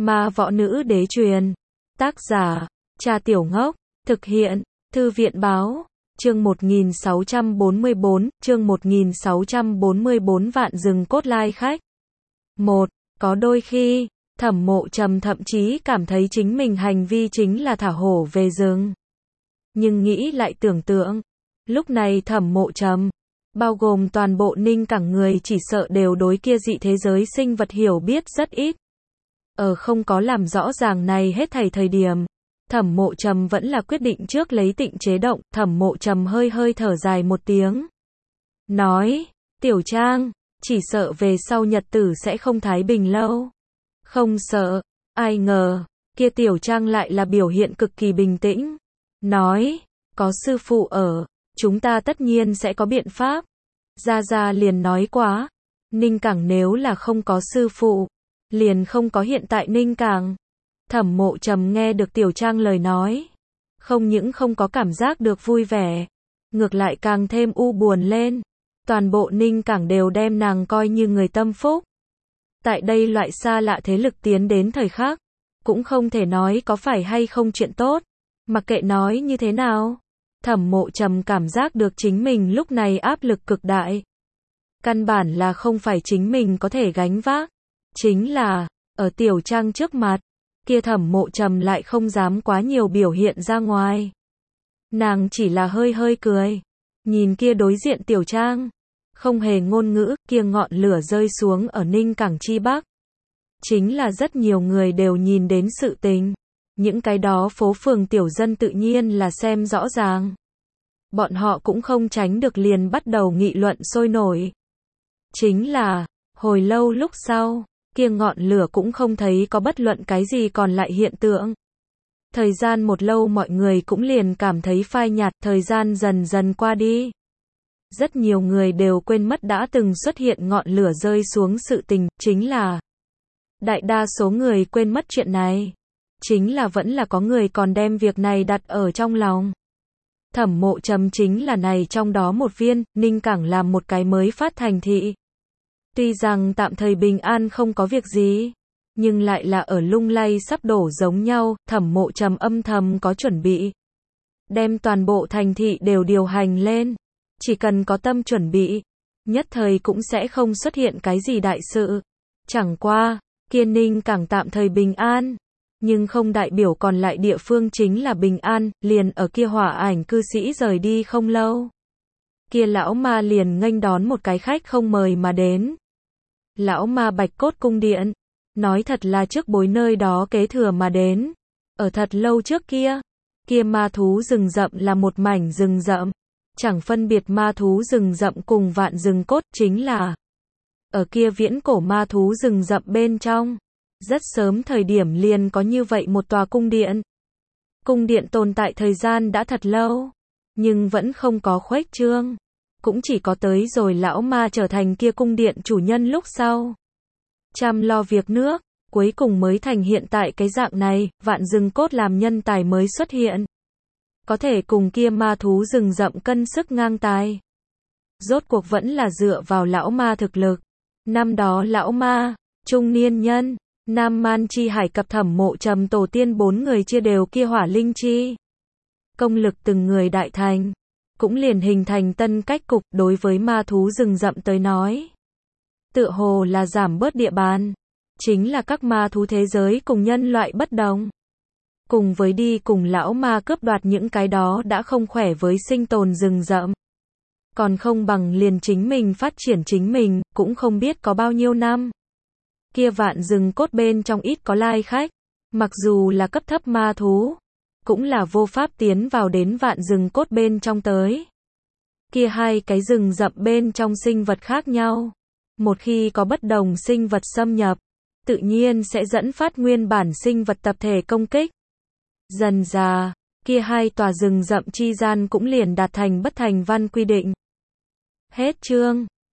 Ma võ nữ đế truyền. Tác giả, Cha Tiểu Ngốc. Thực hiện, Thư viện báo. Chương 1644, chương 1644 vạn rừng cốt lai khách. 1. Có đôi khi, Thẩm Mộ Trầm thậm chí cảm thấy chính mình hành vi chính là thả hổ về rừng. Nhưng nghĩ lại tưởng tượng, lúc này Thẩm Mộ Trầm, bao gồm toàn bộ Ninh Cảng người chỉ sợ đều đối kia dị thế giới sinh vật hiểu biết rất ít. Ở không có làm rõ ràng này hết thảy thời điểm, Thẩm Mộ Trầm vẫn là quyết định trước lấy Tịnh chế động. Thẩm Mộ Trầm hơi hơi thở dài một tiếng, nói, Tiểu Trang, chỉ sợ về sau nhật tử sẽ không thái bình lâu. Không sợ. Ai ngờ, kia Tiểu Trang lại là biểu hiện cực kỳ bình tĩnh, nói, có sư phụ ở, chúng ta tất nhiên sẽ có biện pháp. Gia Gia liền nói quá, Ninh Cảng nếu là không có sư phụ, liền không có hiện tại Ninh Cảng. Thẩm Mộ Trầm nghe được Tiểu Trang lời nói, không những không có cảm giác được vui vẻ, ngược lại càng thêm u buồn lên. Toàn bộ Ninh Cảng đều đem nàng coi như người tâm phúc. Tại đây loại xa lạ thế lực tiến đến thời khắc, cũng không thể nói có phải hay không chuyện tốt. Mặc kệ nói như thế nào, Thẩm Mộ Trầm cảm giác được chính mình lúc này áp lực cực đại. Căn bản là không phải chính mình có thể gánh vác. Chính là, ở Tiểu Trang trước mặt, kia Thẩm Mộ Trầm lại không dám quá nhiều biểu hiện ra ngoài. Nàng chỉ là hơi hơi cười, nhìn kia đối diện Tiểu Trang, không hề ngôn ngữ. Kia ngọn lửa rơi xuống ở Ninh Cảng chi Bắc, chính là rất nhiều người đều nhìn đến sự tình. Những cái đó phố phường tiểu dân tự nhiên là xem rõ ràng. Bọn họ cũng không tránh được liền bắt đầu nghị luận sôi nổi. Chính là, hồi lâu lúc sau, kia ngọn lửa cũng không thấy có bất luận cái gì còn lại hiện tượng. Thời gian một lâu mọi người cũng liền cảm thấy phai nhạt. Thời gian dần dần qua đi, rất nhiều người đều quên mất đã từng xuất hiện ngọn lửa rơi xuống sự tình. Chính là, đại đa số người quên mất chuyện này. Chính là vẫn là có người còn đem việc này đặt ở trong lòng. Thẩm Mộ Trầm chính là này trong đó một viên. Ninh Cảng làm một cái mới phát thành thị, tuy rằng tạm thời bình an không có việc gì, nhưng lại là ở lung lay sắp đổ giống nhau. Thẩm Mộ Trầm âm thầm có chuẩn bị, đem toàn bộ thành thị đều điều hành lên. Chỉ cần có tâm chuẩn bị, nhất thời cũng sẽ không xuất hiện cái gì đại sự. Chẳng qua, kia Ninh Cảng tạm thời bình an, nhưng không đại biểu còn lại địa phương chính là bình an. Liền ở kia Hỏa Ảnh cư sĩ rời đi không lâu, kia lão ma liền nghênh đón một cái khách không mời mà đến. Lão ma Bạch Cốt cung điện, nói thật là trước bối nơi đó kế thừa mà đến. Ở thật lâu trước kia, kia ma thú rừng rậm là một mảnh rừng rậm, chẳng phân biệt ma thú rừng rậm cùng vạn rừng cốt. Chính là, ở kia viễn cổ ma thú rừng rậm bên trong, rất sớm thời điểm liền có như vậy một tòa cung điện. Cung điện tồn tại thời gian đã thật lâu, nhưng vẫn không có khuếch trương. Cũng chỉ có tới rồi lão ma trở thành kia cung điện chủ nhân lúc sau, chăm lo việc nước, cuối cùng mới thành hiện tại cái dạng này. Vạn rừng cốt làm nhân tài mới xuất hiện, có thể cùng kia ma thú rừng rậm cân sức ngang tài. Rốt cuộc vẫn là dựa vào lão ma thực lực. Năm đó lão ma, trung niên nhân, Nam Man Chi Hải cập Thẩm Mộ Trầm tổ tiên 4 người chia đều kia hỏa linh chi. Công lực từng người đại thành, cũng liền hình thành tân cách cục. Đối với ma thú rừng rậm tới nói, tựa hồ là giảm bớt địa bàn. Chính là các ma thú thế giới cùng nhân loại bất đồng. Cùng với đi cùng lão ma cướp đoạt những cái đó đã không khỏe với sinh tồn rừng rậm, còn không bằng liền chính mình phát triển chính mình. Cũng không biết có bao nhiêu năm, kia vạn rừng cốt bên trong ít có lai khách, mặc dù là cấp thấp ma thú, cũng là vô pháp tiến vào đến vạn rừng cốt bên trong tới. Kia hai cái rừng rậm bên trong sinh vật khác nhau, một khi có bất đồng sinh vật xâm nhập, tự nhiên sẽ dẫn phát nguyên bản sinh vật tập thể công kích. Dần dà, kia hai tòa rừng rậm chi gian cũng liền đạt thành bất thành văn quy định. Hết chương.